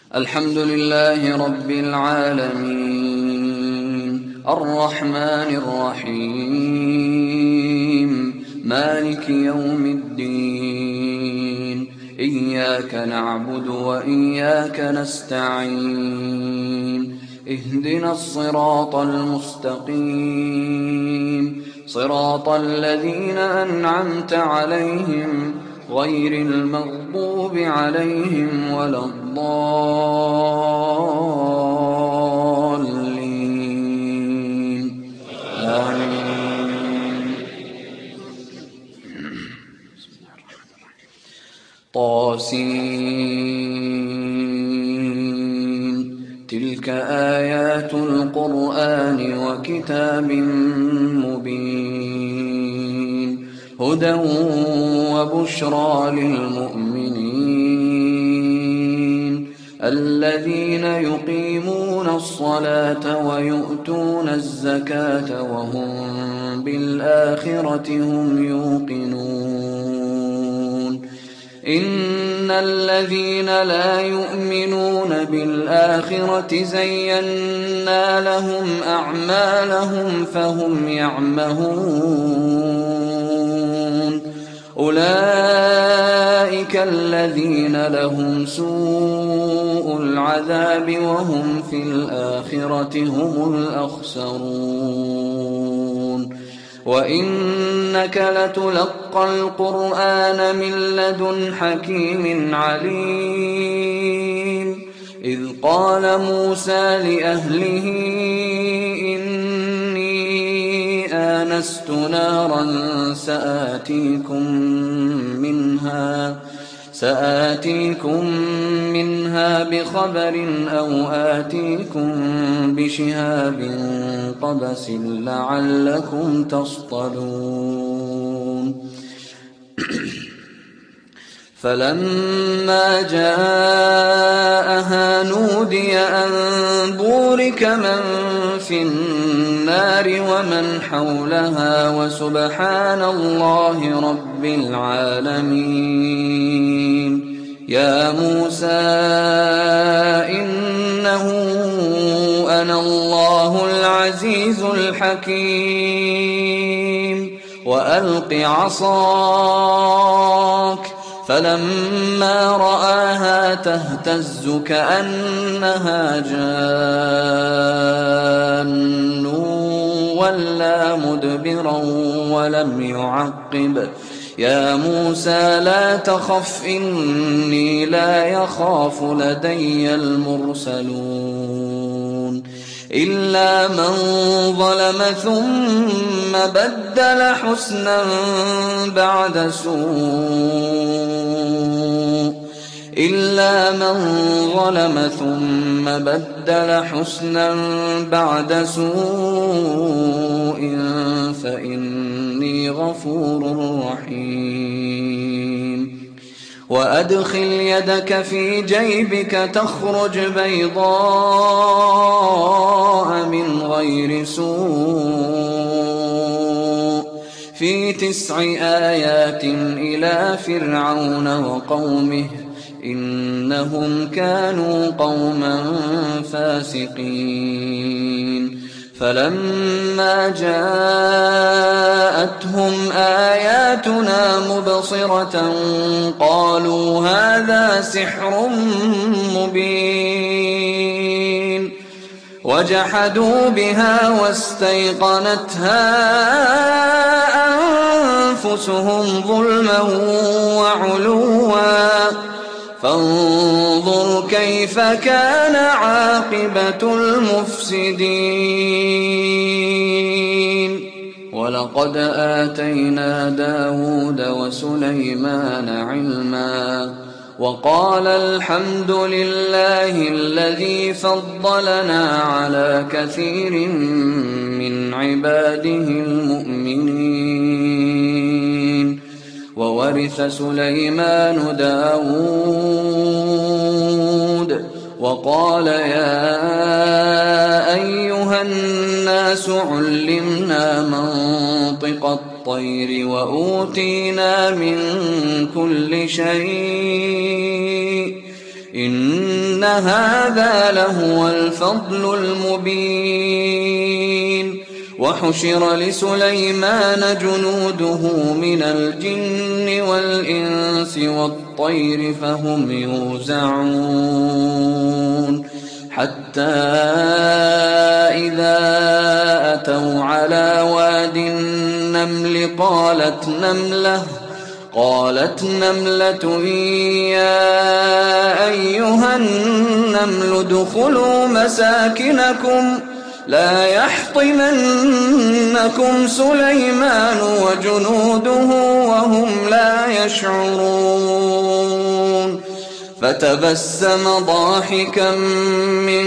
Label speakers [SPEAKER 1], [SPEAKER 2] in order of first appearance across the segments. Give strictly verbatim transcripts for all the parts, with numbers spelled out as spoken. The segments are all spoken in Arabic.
[SPEAKER 1] الحمد لله رب العالمين الرحمن الرحيم مالك يوم الدين إياك نعبد وإياك نستعين اهدنا الصراط المستقيم صراط الذين أنعمت عليهم غير المغضوب عليهم ولا الضالين آمين. طاسين تلك آيات القرآن وكتاب مبين هدى وبشرى للمؤمنين الذين يقيمون الصلاة ويؤتون الزكاة وهم بالآخرة هم يوقنون إن الذين لا يؤمنون بالآخرة زينا لهم أعمالهم فهم يعمهون أولئك الذين لهم سوء العذاب وهم في الآخرة هم الأخسرون وإنك لتلقى القرآن من لدن حكيم عليم إذ قال موسى لأهله إني آنست نارا سآتيكم منها سآتيكم منها بخبر أو آتيكم بشهاب قبس لعلكم تصطلون فلما جاءها نودي أن بورك من في النار ومن حولها وسبحان الله رب العالمين يا موسى إنه أنا الله العزيز الحكيم وألق عصاك فلما رآها تهتز كأنها جان ولا مدبرا ولم يعقب يا موسى لا تخف إني لا يخاف لدي المرسلون إلا من ظلم ثم بدل حسنا بعد سوء إلا من ظلم ثم بدل حسنا بعد سوء فإني غفور رحيم وأدخل يدك في جيبك تخرج بيضاء من غير سوء في تسع آيات إلى فرعون وقومه إنهم كانوا قوما فاسقين فلما جاءتهم آياتنا مبصرة قالوا هذا سحر مبين وجحدوا بها واستيقنتها أنفسهم ظلما وعلوا فانظر كيف كان عاقبة المفسدين ولقد آتينا داود وسليمان علما وقال الحمد لله الذي فضلنا على كثير من عباده المؤمنين وورث سليمان داود وقال يا أيها الناس علمنا منطق الطير وأوتينا من كل شيء إن هذا لهو الفضل المبين. وحشر لسليمان جنوده من الجن والإنس والطير فهم يوزعون حتى إذا أتوا على واد النمل قالت نملة قالت نملة يا أيها النمل ادخلوا مساكنكم لا يحطمنكم سليمان وجنوده وهم لا يشعرون. فتبسم ضاحكا من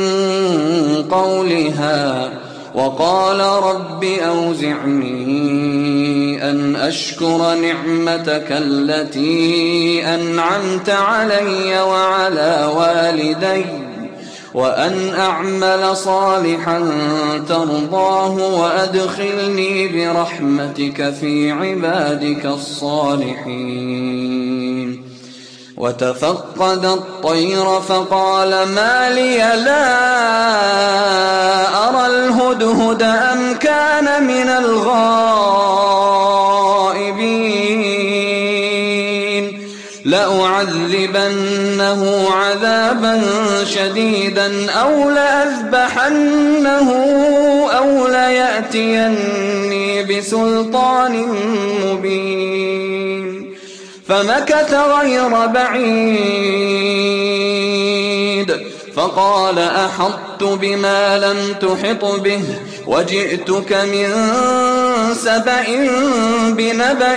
[SPEAKER 1] قولها وقال رب أوزعني أن أشكر نعمتك التي أنعمت علي وعلى والدي وأن أعمل صالحا ترضاه وأدخلني برحمتك في عبادك الصالحين. وتفقد الطير فقال ما لي لا أرى الهدهد أم كان من الغائبين لأعذبنه عذابا شديدا أو لأذبحنه أو ليأتيني بسلطان مبين. فمكث غير بعيد فقال أحطت بما لم تحط به وجئتك من سبأ بنبأ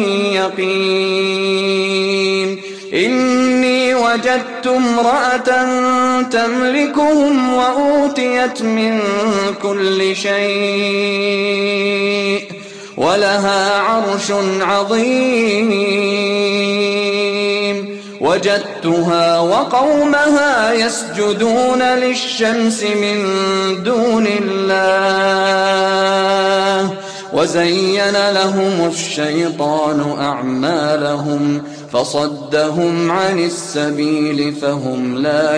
[SPEAKER 1] يقين. إني وجدت امرأة تملكهم وأوتيت من كل شيء ولها عرش عظيم. وجدتها وقومها يسجدون للشمس من دون الله وزين لهم الشيطان أعمالهم فصدهم عن السبيل فهم لا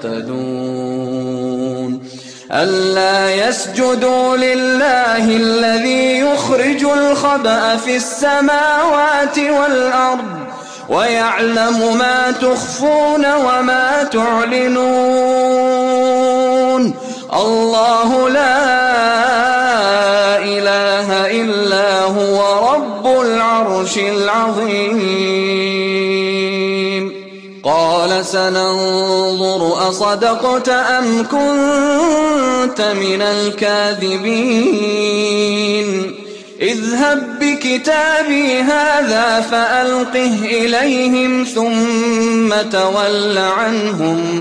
[SPEAKER 1] يهتدون. ألا يسجدوا لله الذي يخرج الخبأ في السماوات والأرض ويعلم ما تخفون وما تعلنون. الله لا إله إلا هو رب العرش العظيم. قال سننظر أصدقت أم كنت من الكاذبين. اذهب بكتابي هذا فألقه إليهم ثم تول عنهم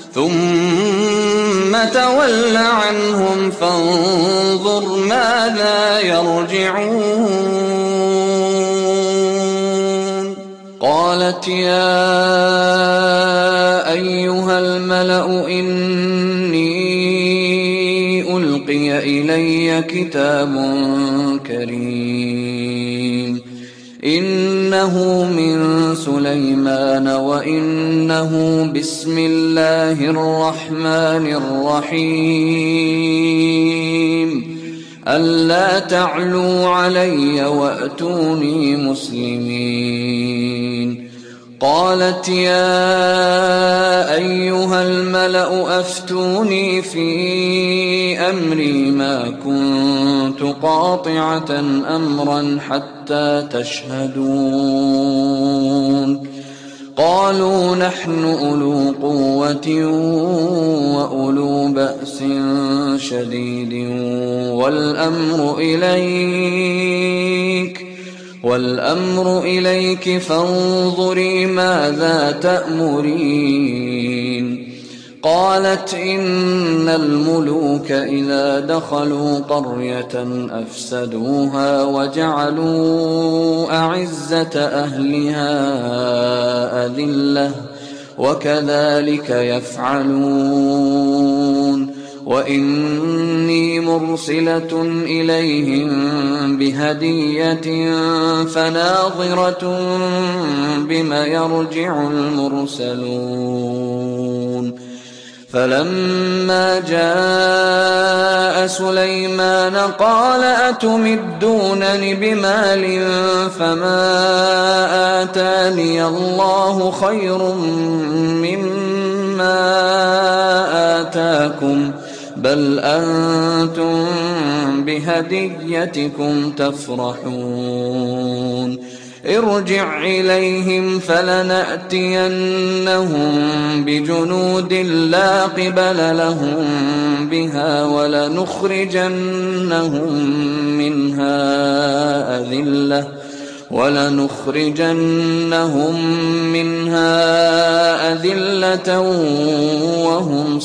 [SPEAKER 1] ثم تول عنهم فانظر ماذا يرجعون. قالت يا أيها الملأ إني ألقي إلي كتاب كريم إنه من سليمان وإنه بسم الله الرحمن الرحيم ألا تعلوا علي وأتوني مسلمين. قالت يا أيها الملأ أفتوني في أمري ما كنت قاطعة أمرا حتى تشهدون. قالوا نحن أولو قوة وأولو بأس شديد والأمر إليك والأمر إليك فانظري ماذا تأمرين. قالت إن الملوك إذا دخلوا قرية أفسدوها وجعلوا أعزة أهلها أذلة وكذلك يفعلون. وإني مرسلة إليهم بهدية فناظرة بما يرجع المرسلون. فلما جاء سليمان قال أتمدونني بمال فما آتاني الله خير مما آتاكم بل أنتم بهديتكم تفرحون. ارجع إليهم فلنأتينهم بجنود لا قبل لهم بها ولنخرجنهم منها أذلة ولنخرجنهم منها أذلة وهم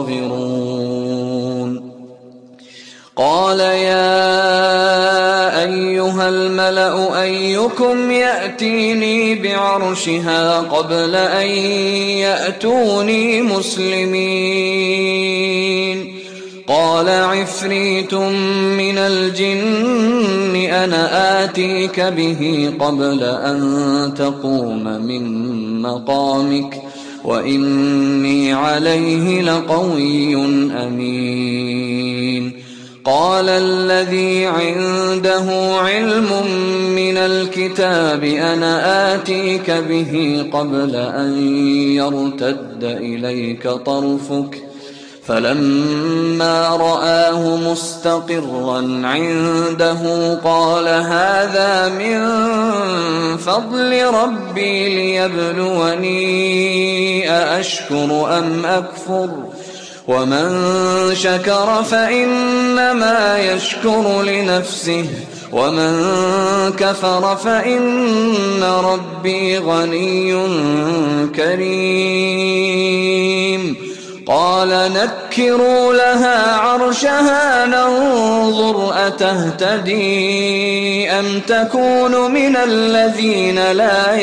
[SPEAKER 1] صاغرون. قال يا أيها الملأ أيكم يأتيني بعرشها قبل أن يأتوني مسلمين؟ قال عفريت من الجن أنا آتيك به قبل أن تقوم من مقامك وإني عليه لقوي أمين. قال الذي عنده علم من الكتاب أنا آتيك به قبل أن يرتد إليك طرفك فلما رآه مستقرا عنده قال هذا من فضل ربي ليبلوني أأشكر أم أكفر ومن شكر فإنما يشكر لنفسه ومن كفر فإن ربي غني كريم. قال نكروا لها عرشها ننظر أتهتدي أم تكون من الذين لا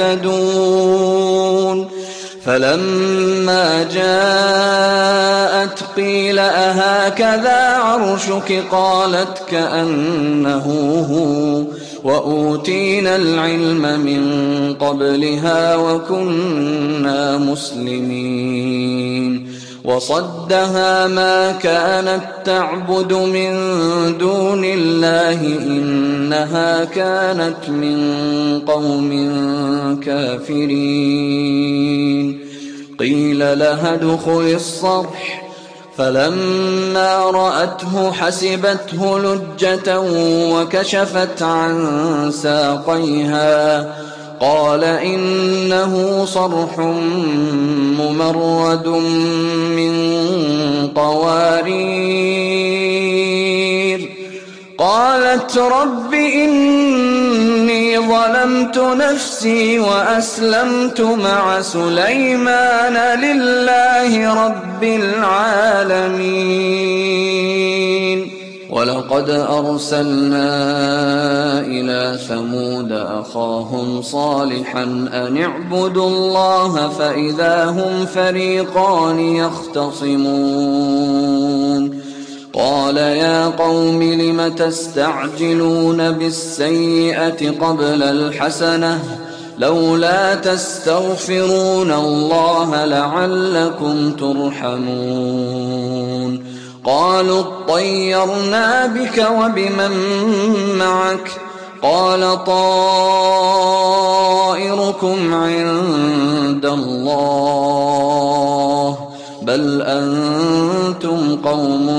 [SPEAKER 1] يهتدون. فلما جاءت قيل أهكذا عرشك قالت كأنه هو وأوتينا العلم من قبلها وكنا مسلمين. وصدها ما كانت تعبد من دون الله إنها كانت من قوم كافرين. قيل لها ادخل الصرح فلما رأته حسبته لجة وكشفت عن ساقيها قال إنه صرح ممرد من قوارير. قالت رب إني ظلمت نفسي وأسلمت مع سليمان لله رب العالمين. ولقد أرسلنا إلى ثمود أخاهم صالحا أن اعبدوا الله فإذا هم فريقان يختصمون. قال يا قوم لم تستعجلون بالسيئة قبل الحسنة لولا تستغفرون الله لعلكم ترحمون. قالوا اطيرنا بك وبمن معك قال طائركم عند الله بل أنتم قوم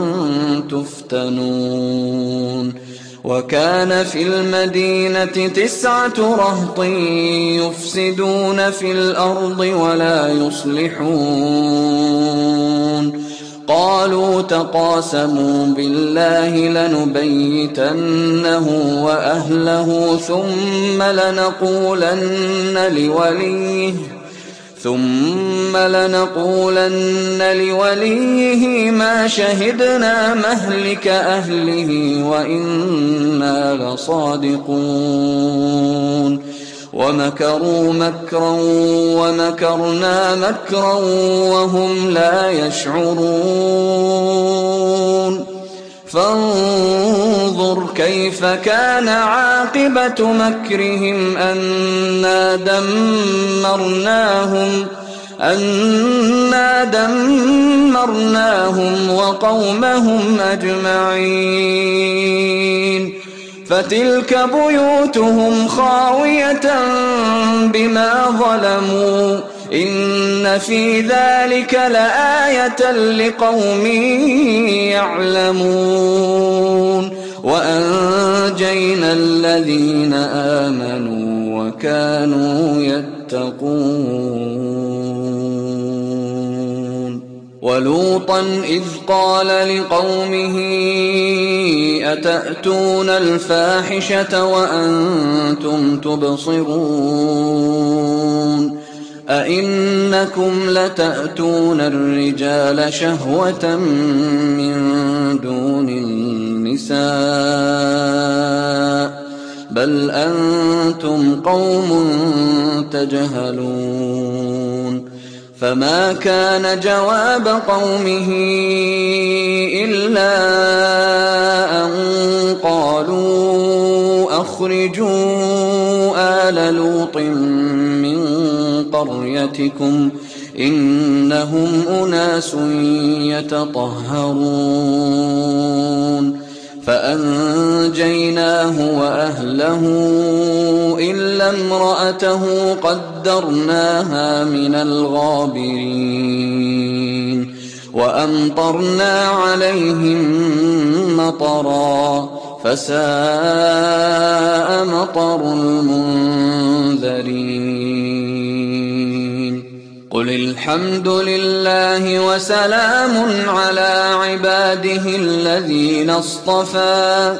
[SPEAKER 1] تفتنون. وكان في المدينة تسعة رهط يفسدون في الأرض ولا يصلحون. قالوا تقاسموا بالله لنبيتنه وأهله ثم لنقولن لوليه ثم لنقولن لوليه ما شهدنا مهلك أهله وإنا لصادقون. ومكروا مكرا ومكرنا مكرا وهم لا يشعرون فانظر كيف كان عاقبة مكرهم أنا دمرناهم أنا دمرناهم وقومهم أجمعين فتلك بيوتهم خاوية بما ظلموا إن في ذلك لآية لقوم يعلمون وأنجينا الذين آمنوا وكانوا يتقون ولوطا إذ قال لقومه أتأتون الفاحشة وأنتم تبصرون أئنكم لتأتون الرجال شهوة من دون النساء بل أنتم قوم تجهلون فما كان جواب قومه إلا أن قالوا أخرجوا آل لوط من قريتكم إنهم أناس يتطهرون فأنجيناه وأهله إلا امرأته قدرناها من الغابرين وأمطرنا عليهم مطرا فساء مطر المنذرين قل الحمد لله وسلام على عباده الذين اصطفى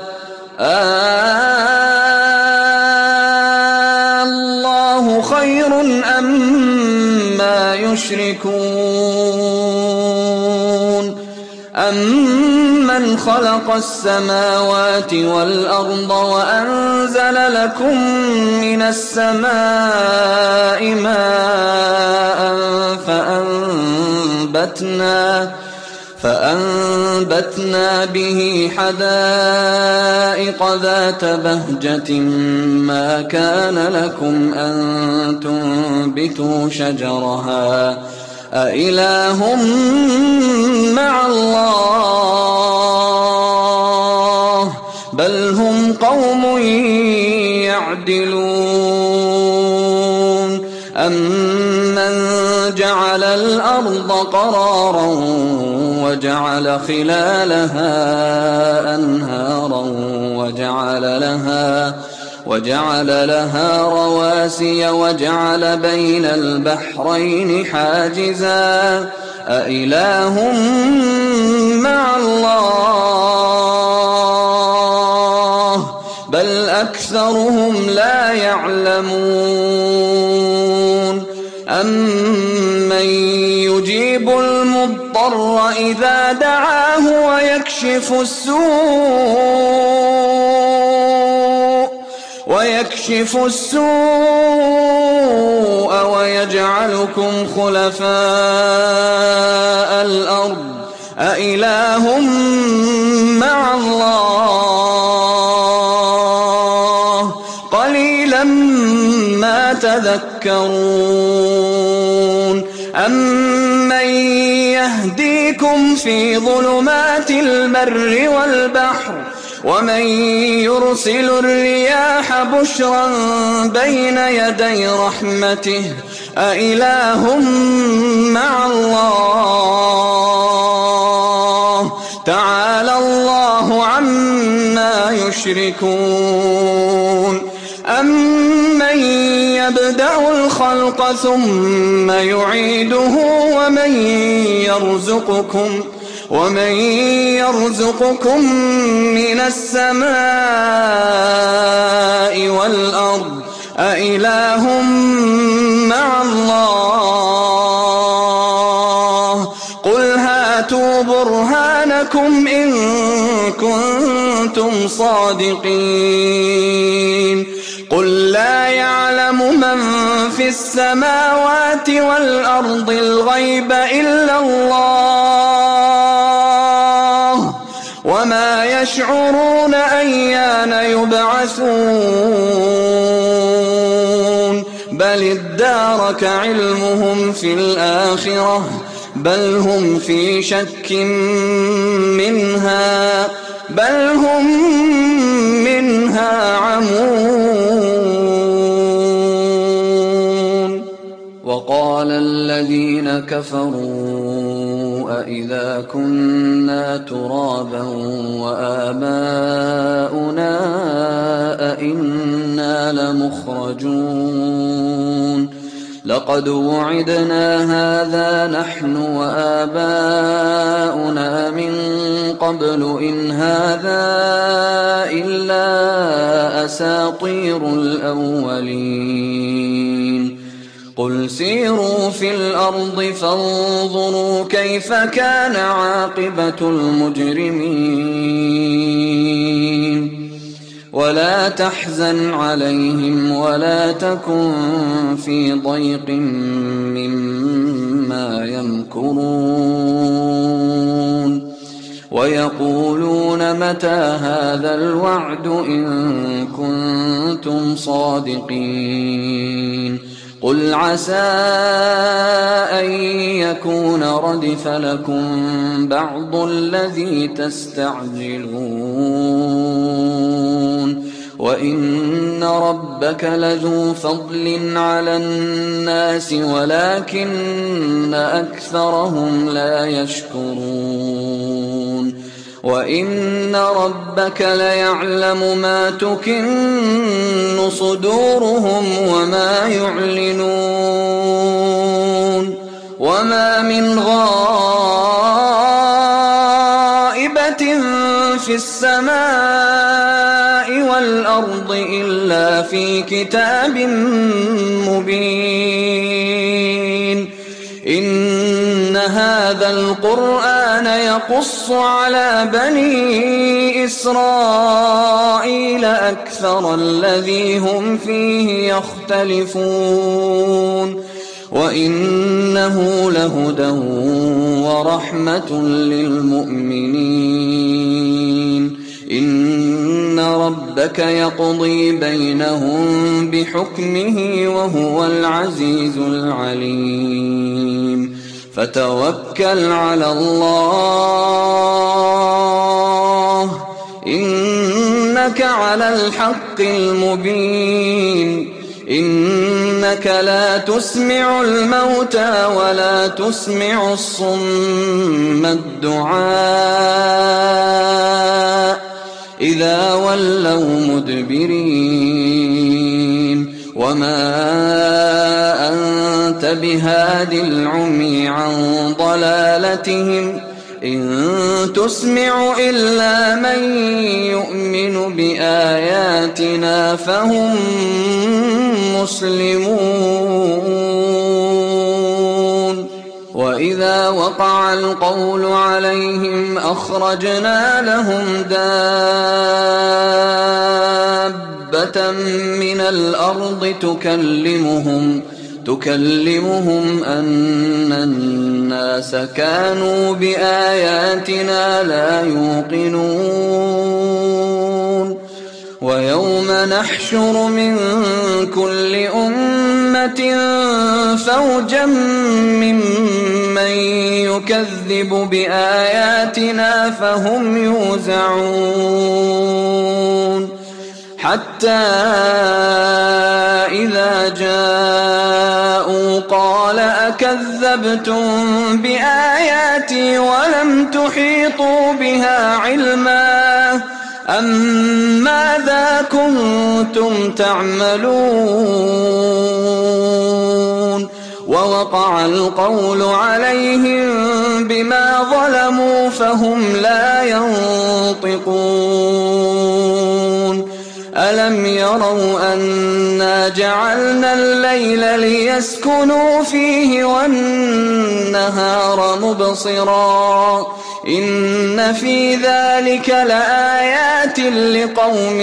[SPEAKER 1] الله خير أما يشركون أمن خلق السماوات والأرض وأنزل لكم من السماء ماء فأنبتنا فأنبتنا به حدائق ذات بهجة ما كان لكم أن تنبتوا شجرها أإله مع الله بل هم قوم يعدلون أمن جعل الأرض قرارا وجعل خلالها أنهارا وجعل لها وجعل لها رواسي وجعل بين البحرين حاجزا أإله مع الله بل أكثرهم لا يعلمون أمن يجيب المضطر إذا دعاه ويكشف السوء ويكشف السوء ويجعلكم خلفاء الأرض أإله مع الله قليلا ما تذكرون أمن يهديكم في ظلمات البر والبحر ومن يرسل الرياح بشرا بين يدي رحمته أإله مع الله تعالى الله عما يشركون أمن يبدأ الخلق ثم يعيده ومن يرزقكم ومن يرزقكم من السماء والأرض أإله مع الله قل هاتوا برهانكم إن كنتم صادقين قل لا يعلم من في السماوات والأرض الغيب إلا الله وما يشعرون أيان يبعثون بل ادارك علمهم في الآخرة بل هم في شك منها بل هم منها عمون. وقال الذين كفروا أئذا كنا ترابا وآباؤنا أئنا لمخرجون لقد وعدنا هذا نحن وآباؤنا من قبل إن هذا إلا أساطير الأولين قل سيروا في الأرض فانظروا كيف كان عاقبة المجرمين ولا تحزن عليهم ولا تكن في ضيق مما يمكرون ويقولون متى هذا الوعد إن كنتم صادقين قل عسى أن يكون ردف لكم بعض الذي تستعجلون وإن ربك لذو فضل على الناس ولكن أكثرهم لا يشكرون وإن ربك ليعلم ما تكن صدورهم وما يعلنون وما من غائبة في السماء والأرض إلا في كتاب مبين إن هذا القرآن يقص على بني إسرائيل أكثر الذي هم فيه يختلفون وإنه لهدى ورحمة للمؤمنين إن ربك يقضي بينهم بحكمه وهو العزيز العليم فتوكل على الله إنك على الحق المبين إنك لا تسمع الموتى ولا تسمع الصم الدعاء إذا ولوا مدبرين وما أنت بهاد العمي عن ضلالتهم إن تسمع إلا من يؤمن بآياتنا فهم مسلمون وإذا وقع القول عليهم أخرجنا لهم دابة من الأرض تكلمهم تكلمهم أن الناس كانوا بآياتنا لا يوقنون ويوم نحشر من كل أمة فوجا ممن يكذب بآياتنا فهم يوزعون حتى إذا جاءوا قال أكذبتم بآياتي ولم تحيطوا بها علما أم ماذا كنتم تعملون ووقع القول عليهم بما ظلموا فهم لا ينطقون ألم أَلَمْ يَرَوْا أَنَّا جَعَلْنَا اللَّيْلَ لِيَسْكُنُوا فِيهِ وَالنَّهَارَ مُبْصِرًا إِنَّ فِي ذَلِكَ لَآيَاتٍ لِقَوْمٍ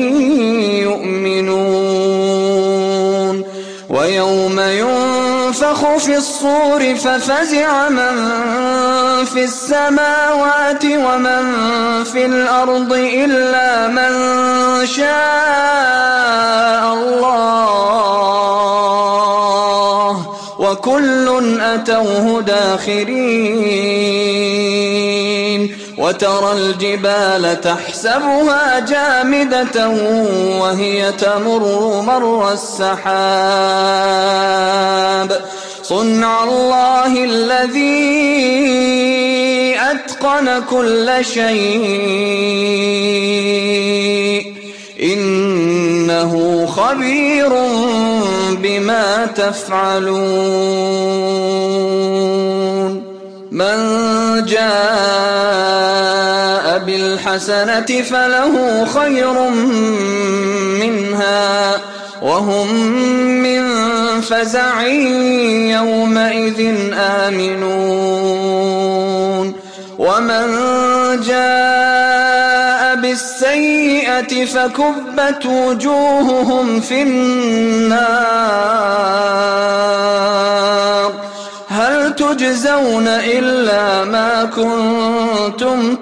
[SPEAKER 1] يُؤْمِنُونَ وَيَوْمَ يُنفَخُ فِي الصُّورِ فَفَزِعَ مَن فِي السَّمَاوَاتِ وَمَن فِي الْأَرْضِ إِلَّا مَن شَاءَ اللَّهُ وَكُلٌّ أَتَوْهُ دَاخِرِينَ وَتَرَى الْجِبَالَ تَحْسَبُهَا جَامِدَةً وَهِيَ تَمُرُّ مَرَّ السَّحَابِ صُنْعَ اللَّهِ الَّذِي أَتْقَنَ كُلَّ شَيْءٍ إِنَّهُ خَبِيرٌ بِمَا تَفْعَلُونَ مَنْ جَاءَ بِالْحَسَنَةِ فَلَهُ خَيْرٌ مِنْهَا وَهُمْ مِنْ فَزَعٍ يَوْمَئِذٍ آمِنُونَ وَمَنْ جَاءَ بِالسَّيِّئَةِ فَكُبَّتْ وُجُوهُهُمْ فِي النَّارِ هَلْ تُجْزَوْنَ إِلَّا مَا كُنتُمْ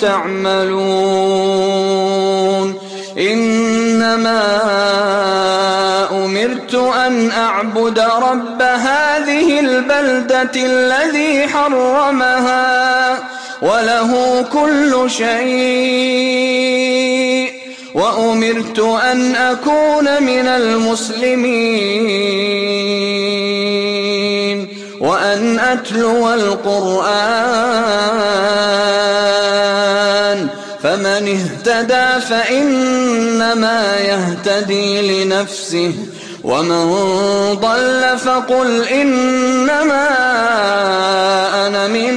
[SPEAKER 1] تَعْمَلُونَ إِنَّمَا أُمِرْتُ أَنْ أَعْبُدَ رَبَّ هَذِهِ الْبَلْدَةِ الَّذِي حَرَّمَهَا وَلَهُ كُلُّ شَيْءٍ وَأُمِرْتُ أَنْ أَكُونَ مِنَ الْمُسْلِمِينَ وَأَنْ أَتْلُوَ الْقُرْآنَ فَمَنِ اهْتَدَى فَإِنَّمَا يَهْتَدِي لِنَفْسِهِ وَمَنْ ضَلَّ فَقُلْ إِنَّمَا أَنَا مِنَ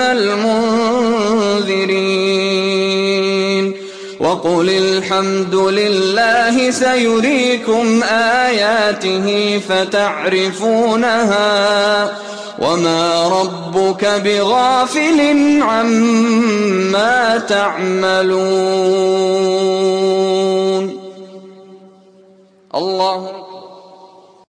[SPEAKER 1] الْمُنذِرِينَ وَقُلِ الْحَمْدُ لِلَّهِ سَيُرِيكُمْ آيَاتِهِ فَتَعْرِفُونَهَا وَمَا رَبُّكَ بِغَافِلٍ عَمَّا تَعْمَلُونَ الله